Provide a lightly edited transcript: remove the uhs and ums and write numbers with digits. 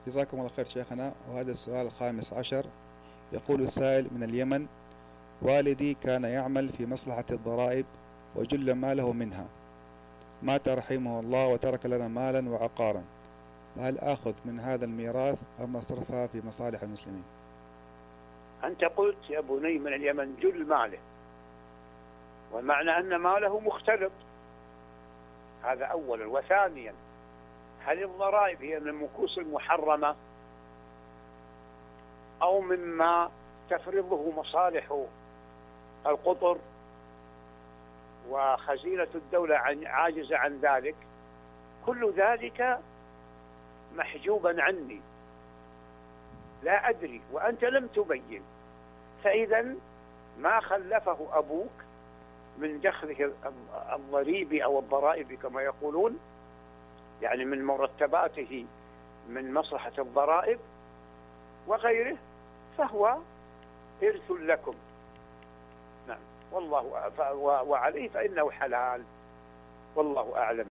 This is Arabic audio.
جزاكم الله خير شيخنا. وهذا السؤال الخامس عشر، يقول السائل من اليمن: والدي كان يعمل في مصلحة الضرائب وجل ماله منها، مات رحمه الله وترك لنا مالا وعقارا، فهل آخذ من هذا الميراث أم أصرفها في مصالح المسلمين؟ أنت قلت يا بني من اليمن جل ماله، والمعنى أن ماله مختلط، هذا أولا. وثانيا، هل الضرائب هي من المكوس المحرمة أو مما تفرضه مصالح القطر وخزينة الدولة عاجزة عن ذلك؟ كل ذلك محجوبا عني، لا أدري وأنت لم تبين. فإذا ما خلفه أبوك من دخله الضريبي أو الضرائب كما يقولون، يعني من مرتباته من مصلحة الضرائب وغيره، فهو إرث لكم. نعم، والله وعليه فإنه حلال، والله أعلم.